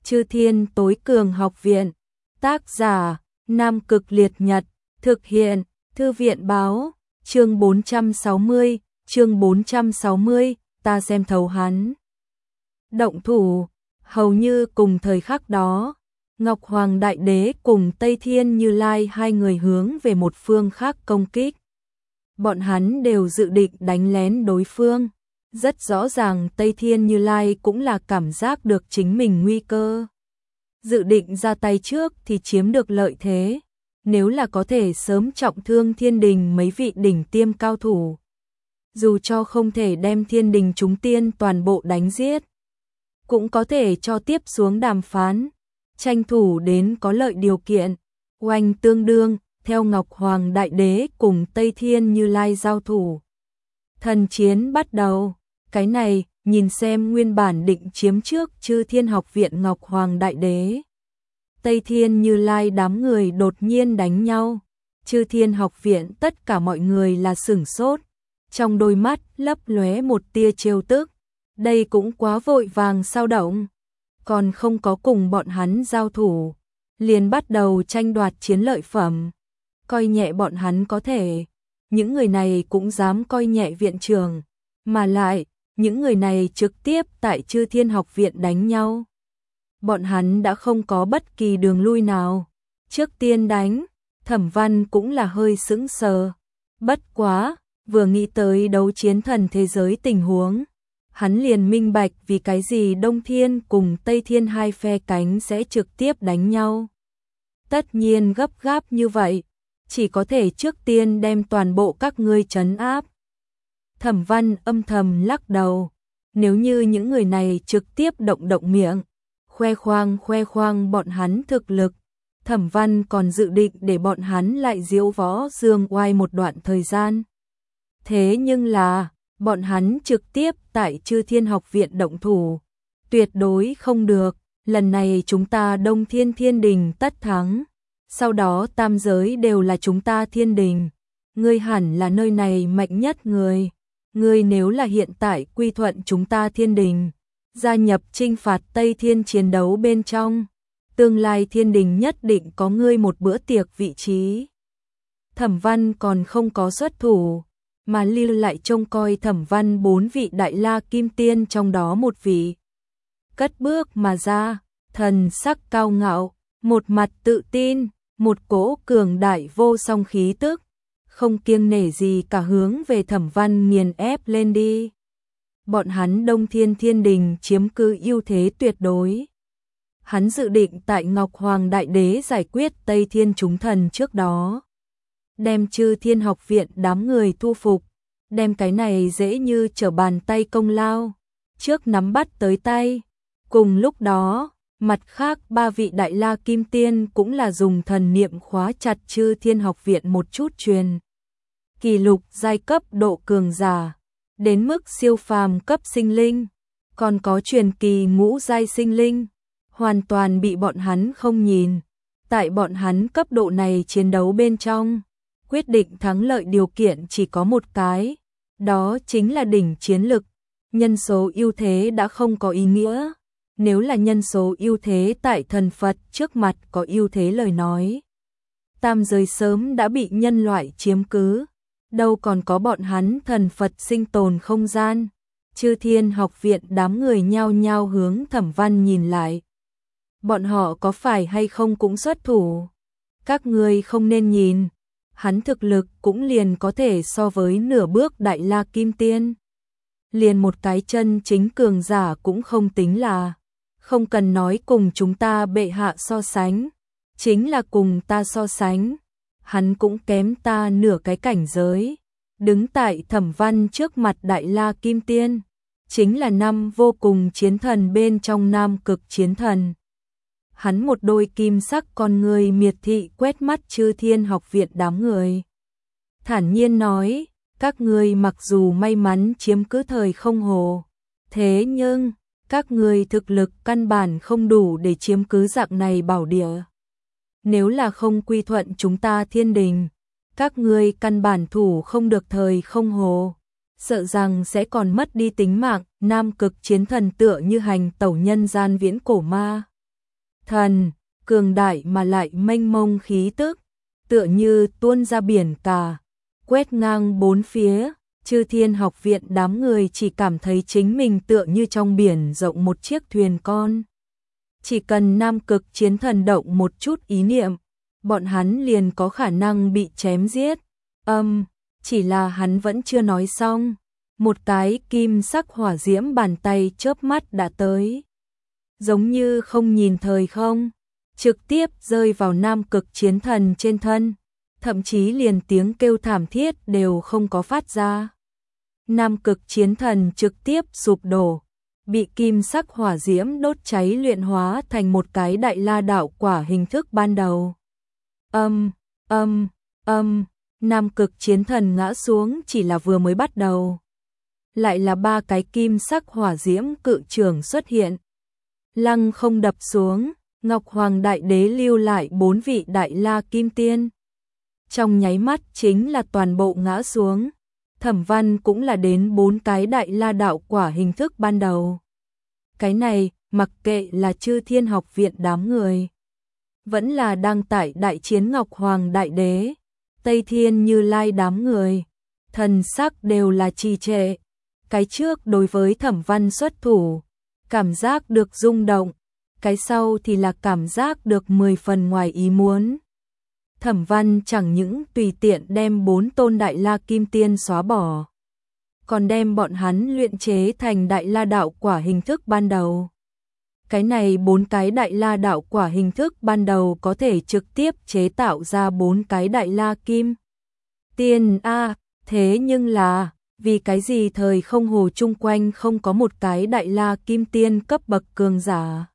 Chư Thiên Tối Cường Học Viện. Tác giả: Nam Cực Liệt Nhật. Thực hiện: Thư viện báo. Chương 460, ta xem thấu hắn. Động thủ. Hầu như cùng thời khắc đó, Ngọc Hoàng Đại Đế cùng Tây Thiên Như Lai hai người hướng về một phương khác công kích. Bọn hắn đều dự định đánh lén đối phương. Rất rõ ràng Tây Thiên Như Lai cũng là cảm giác được chính mình nguy cơ. Dự định ra tay trước thì chiếm được lợi thế. Nếu là có thể sớm trọng thương thiên đình mấy vị đỉnh tiêm cao thủ. Dù cho không thể đem thiên đình chúng tiên toàn bộ đánh giết, cũng có thể cho tiếp xuống đàm phán, tranh thủ đến có lợi điều kiện. Oanh tương đương, theo Ngọc Hoàng Đại Đế cùng Tây Thiên Như Lai giao thủ. Thần chiến bắt đầu. Cái này, nhìn xem nguyên bản định chiếm trước Chư Thiên Học Viện Ngọc Hoàng Đại Đế. Tây Thiên Như Lai đám người đột nhiên đánh nhau. Chư Thiên Học Viện tất cả mọi người là sửng sốt. Trong đôi mắt lấp lóe một tia trêu tức. Đây cũng quá vội vàng sao động. Còn không có cùng bọn hắn giao thủ, liền bắt đầu tranh đoạt chiến lợi phẩm. Coi nhẹ bọn hắn có thể. Những người này cũng dám coi nhẹ viện trưởng. Mà lại, những người này trực tiếp tại Chư Thiên Học Viện đánh nhau. Bọn hắn đã không có bất kỳ đường lui nào. Trước tiên đánh, Thẩm Văn cũng là hơi sững sờ. Bất quá, vừa nghĩ tới đấu chiến thần thế giới tình huống, hắn liền minh bạch vì cái gì Đông Thiên cùng Tây Thiên hai phe cánh sẽ trực tiếp đánh nhau. Tất nhiên gấp gáp như vậy, chỉ có thể trước tiên đem toàn bộ các ngươi trấn áp. Thẩm Văn âm thầm lắc đầu, nếu như những người này trực tiếp động miệng, khoe khoang bọn hắn thực lực, Thẩm Văn còn dự định để bọn hắn lại diễu võ dương oai một đoạn thời gian. Thế nhưng là, bọn hắn trực tiếp tại Chư Thiên Học Viện động thủ, tuyệt đối không được, lần này chúng ta Đông Thiên Thiên Đình tất thắng, sau đó tam giới đều là chúng ta Thiên Đình, ngươi hẳn là nơi này mạnh nhất người, ngươi nếu là hiện tại quy thuận chúng ta Thiên Đình, gia nhập chinh phạt Tây Thiên chiến đấu bên trong, tương lai Thiên Đình nhất định có ngươi một bữa tiệc vị trí. Thẩm Văn còn không có xuất thủ, mà lưu lại trông coi Thẩm Văn 4 vị Đại La Kim Tiên trong đó một vị. Cất bước mà ra, thần sắc cao ngạo, một mặt tự tin, một cỗ cường đại vô song khí tức, không kiêng nể gì cả hướng về Thẩm Văn nghiền ép lên đi. Bọn hắn Đông Thiên Thiên Đình chiếm cứ ưu thế tuyệt đối. Hắn dự định tại Ngọc Hoàng Đại Đế giải quyết Tây Thiên chúng thần trước đó, đem Chư Thiên Học Viện đám người thu phục, đem cái này dễ như trở bàn tay công lao, trước nắm bắt tới tay. Cùng lúc đó, mặt khác 3 vị Đại La Kim Tiên cũng là dùng thần niệm khóa chặt Chư Thiên Học Viện một chút truyền kỷ lục giai cấp độ cường giả, đến mức siêu phàm cấp sinh linh, còn có truyền kỳ ngũ giai sinh linh, hoàn toàn bị bọn hắn không nhìn. Tại bọn hắn cấp độ này chiến đấu bên trong, quyết định thắng lợi điều kiện chỉ có một cái, đó chính là đỉnh chiến lực. Nhân số ưu thế đã không có ý nghĩa. Nếu là nhân số ưu thế tại thần Phật trước mặt có ưu thế lời nói, tam giới sớm đã bị nhân loại chiếm cứ, đâu còn có bọn hắn thần Phật sinh tồn không gian. Chư Thiên Học Viện đám người nhao nhao hướng Thẩm Văn nhìn lại. Bọn họ có phải hay không cũng xuất thủ? Các ngươi không nên nhìn, hắn thực lực cũng liền có thể so với nửa bước Đại La Kim Tiên. Liền một cái chân chính cường giả cũng không tính là, không cần nói cùng chúng ta bệ hạ so sánh, chính là cùng ta so sánh, hắn cũng kém ta nửa cái cảnh giới. Đứng tại Thẩm Văn trước mặt Đại La Kim Tiên, chính là năm vô cùng chiến thần bên trong nam cực chiến thần. Hắn một đôi kim sắc con người miệt thị quét mắt Chư Thiên Học Viện đám người. Thản nhiên nói, các ngươi mặc dù may mắn chiếm cứ thời không hồ, thế nhưng, các ngươi thực lực căn bản không đủ để chiếm cứ dạng này bảo địa. Nếu là không quy thuận chúng ta Thiên Đình, các ngươi căn bản thủ không được thời không hồ, sợ rằng sẽ còn mất đi tính mạng. Nam cực chiến thần tựa như hành tẩu nhân gian viễn cổ ma, thần, cường đại mà lại mênh mông khí tức, tựa như tuôn ra biển cả, quét ngang bốn phía. Chư Thiên Học Viện đám người chỉ cảm thấy chính mình tựa như trong biển rộng một chiếc thuyền con. Chỉ cần Nam Cực Chiến Thần động một chút ý niệm, bọn hắn liền có khả năng bị chém giết. Chỉ là hắn vẫn chưa nói xong, một cái kim sắc hỏa diễm bàn tay chớp mắt đã tới. Giống như không nhìn thời không, trực tiếp rơi vào Nam Cực Chiến Thần trên thân, thậm chí liền tiếng kêu thảm thiết đều không có phát ra. Nam Cực Chiến Thần trực tiếp sụp đổ, bị kim sắc hỏa diễm đốt cháy luyện hóa thành một cái đại la đạo quả hình thức ban đầu. Nam Cực Chiến Thần ngã xuống chỉ là vừa mới bắt đầu. Lại là ba cái kim sắc hỏa diễm cự trường xuất hiện. Lăng không đập xuống, Ngọc Hoàng Đại Đế lưu lại 4 vị đại la kim tiên. Trong nháy mắt chính là toàn bộ ngã xuống. Thẩm Văn cũng là đến 4 cái đại la đạo quả hình thức ban đầu. Cái này, mặc kệ là Chư Thiên Học Viện đám người, vẫn là đang tại đại chiến Ngọc Hoàng Đại Đế, Tây Thiên Như Lai đám người, thần sắc đều là trì trệ. Cái trước đối với Thẩm Văn xuất thủ, cảm giác được rung động, cái sau thì là cảm giác được 10 phần ngoài ý muốn. Thẩm Văn chẳng những tùy tiện đem 4 tôn đại la kim tiên xóa bỏ, còn đem bọn hắn luyện chế thành đại la đạo quả hình thức ban đầu. Cái này 4 cái đại la đạo quả hình thức ban đầu có thể trực tiếp chế tạo ra 4 cái đại la kim tiên a, thế nhưng là vì cái gì thời không hồ chung quanh không có một cái đại la kim tiên cấp bậc cường giả?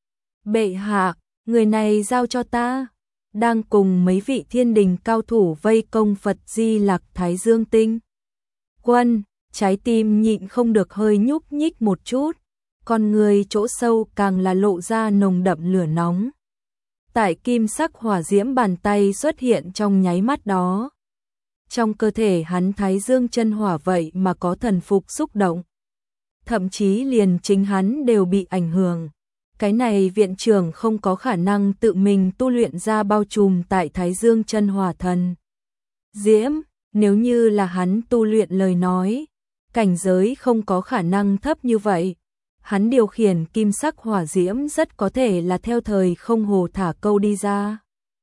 Bệ hạ, người này giao cho ta. Đang cùng mấy vị thiên đình cao thủ vây công Phật Di Lặc Thái Dương Tinh Quân, trái tim nhịn không được hơi nhúc nhích một chút, con người chỗ sâu càng là lộ ra nồng đậm lửa nóng. Tại kim sắc hỏa diễm bàn tay xuất hiện trong nháy mắt đó, trong cơ thể hắn Thái Dương chân hỏa vậy mà có thần phục xúc động. Thậm chí liền chính hắn đều bị ảnh hưởng. Cái này viện trưởng không có khả năng tự mình tu luyện ra bao trùm tại Thái Dương chân hỏa thần diễm, nếu như là hắn tu luyện lời nói, cảnh giới không có khả năng thấp như vậy. Hắn điều khiển kim sắc hỏa diễm rất có thể là theo thời không hồ thả câu đi ra.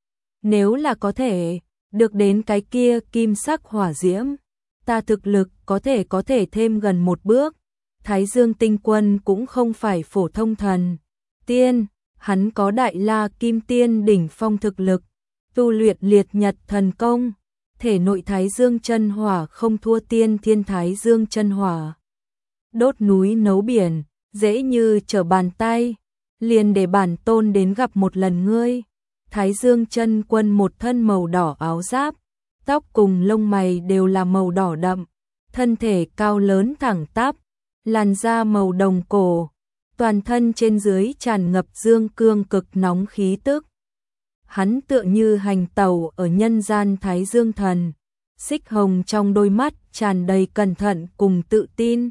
Nếu là có thể được đến cái kia kim sắc hỏa diễm, ta thực lực có thể thêm gần một bước. Thái Dương Tinh Quân cũng không phải phổ thông thần tiên, hắn có đại la kim tiên đỉnh phong thực lực, tu luyện liệt nhật thần công, thể nội Thái Dương chân hỏa không thua tiên thiên Thái Dương chân hỏa. Đốt núi nấu biển, dễ như trở bàn tay, liền để bản tôn đến gặp một lần ngươi. Thái Dương chân quân một thân màu đỏ áo giáp, tóc cùng lông mày đều là màu đỏ đậm, thân thể cao lớn thẳng tắp, làn da màu đồng cổ, toàn thân trên dưới tràn ngập dương cương cực nóng khí tức. Hắn tựa như hành tẩu ở nhân gian Thái Dương thần, xích hồng trong đôi mắt tràn đầy cẩn thận cùng tự tin.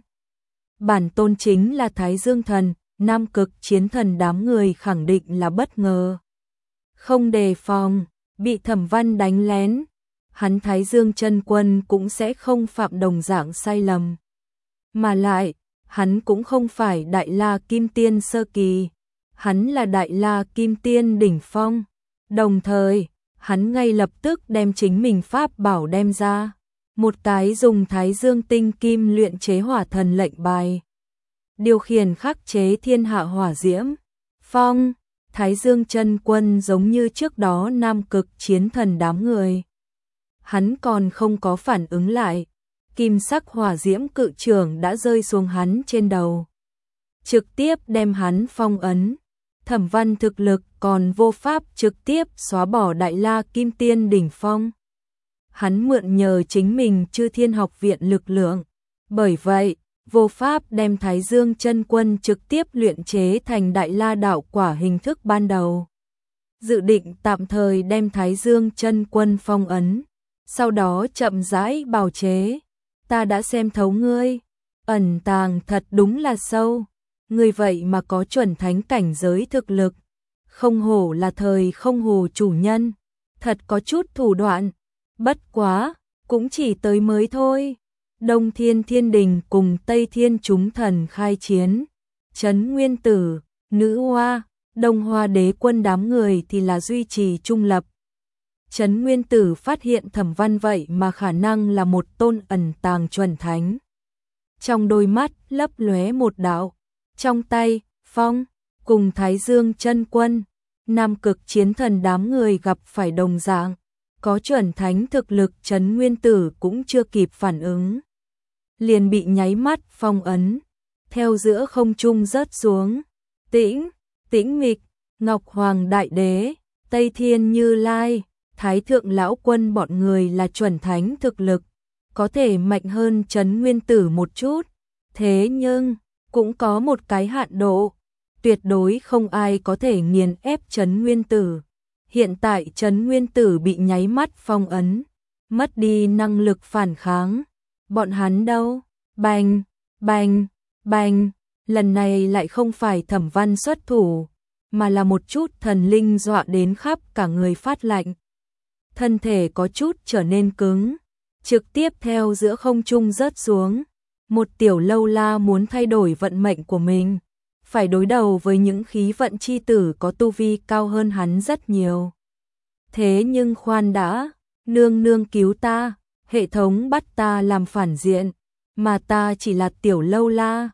Bản tôn chính là Thái Dương thần, Nam Cực Chiến Thần đám người khẳng định là bất ngờ. Không đề phòng, bị Thẩm Văn đánh lén, hắn Thái Dương chân quân cũng sẽ không phạm đồng dạng sai lầm. Mà lại, hắn cũng không phải đại la kim tiên sơ kỳ, hắn là đại la kim tiên đỉnh phong. Đồng thời, hắn ngay lập tức đem chính mình pháp bảo đem ra, một cái dùng Thái Dương tinh kim luyện chế hỏa thần lệnh bài, điều khiển khắc chế thiên hạ hỏa diễm, phong. Thái Dương chân quân giống như trước đó Nam Cực Chiến Thần đám người. Hắn còn không có phản ứng lại, kim sắc hỏa diễm cự trường đã rơi xuống hắn trên đầu, trực tiếp đem hắn phong ấn. Thẩm Văn thực lực còn vô pháp trực tiếp xóa bỏ đại la kim tiên đỉnh phong. Hắn mượn nhờ chính mình Chư Thiên Học Viện lực lượng, bởi vậy vô pháp đem Thái Dương chân quân trực tiếp luyện chế thành đại la đạo quả hình thức ban đầu. Dự định tạm thời đem Thái Dương chân quân phong ấn, sau đó chậm rãi bào chế. Ta đã xem thấu ngươi, ẩn tàng thật đúng là sâu, ngươi vậy mà có chuẩn thánh cảnh giới thực lực, Không hổ là thời không hồ chủ nhân, thật có chút thủ đoạn, bất quá, cũng chỉ tới mới thôi. Đông Thiên Thiên Đình cùng Tây Thiên chúng thần khai chiến, Trấn Nguyên Tử, Nữ Hoa, Đông Hoa Đế Quân đám người thì là duy trì trung lập. Trấn Nguyên Tử phát hiện Thẩm Văn vậy mà khả năng là một tôn ẩn tàng chuẩn thánh. Trong đôi mắt lấp lóe một đạo, trong tay, phong, cùng Thái Dương Chân Quân, Nam Cực Chiến Thần đám người gặp phải đồng dạng, có chuẩn thánh thực lực. Trấn Nguyên Tử cũng chưa kịp phản ứng, liền bị nháy mắt phong ấn, theo giữa không trung rớt xuống. Tĩnh mịch, Ngọc Hoàng Đại Đế, Tây Thiên Như Lai, Thái Thượng Lão Quân bọn người là chuẩn thánh thực lực, có thể mạnh hơn Trấn Nguyên Tử một chút, thế nhưng cũng có một cái hạn độ, tuyệt đối không ai có thể nghiền ép Trấn Nguyên Tử. Hiện tại Trấn Nguyên Tử bị nháy mắt phong ấn, mất đi năng lực phản kháng. Bọn hắn đâu? Bành, bành, bành, lần này lại không phải Thẩm Văn xuất thủ, mà là một chút thần linh dọa đến khắp cả người phát lạnh. Thân thể có chút trở nên cứng, trực tiếp theo giữa không trung rớt xuống. Một tiểu lâu la muốn thay đổi vận mệnh của mình, phải đối đầu với những khí vận chi tử có tu vi cao hơn hắn rất nhiều. Thế nhưng khoan đã, nương nương cứu ta, hệ thống bắt ta làm phản diện, mà ta chỉ là tiểu lâu la,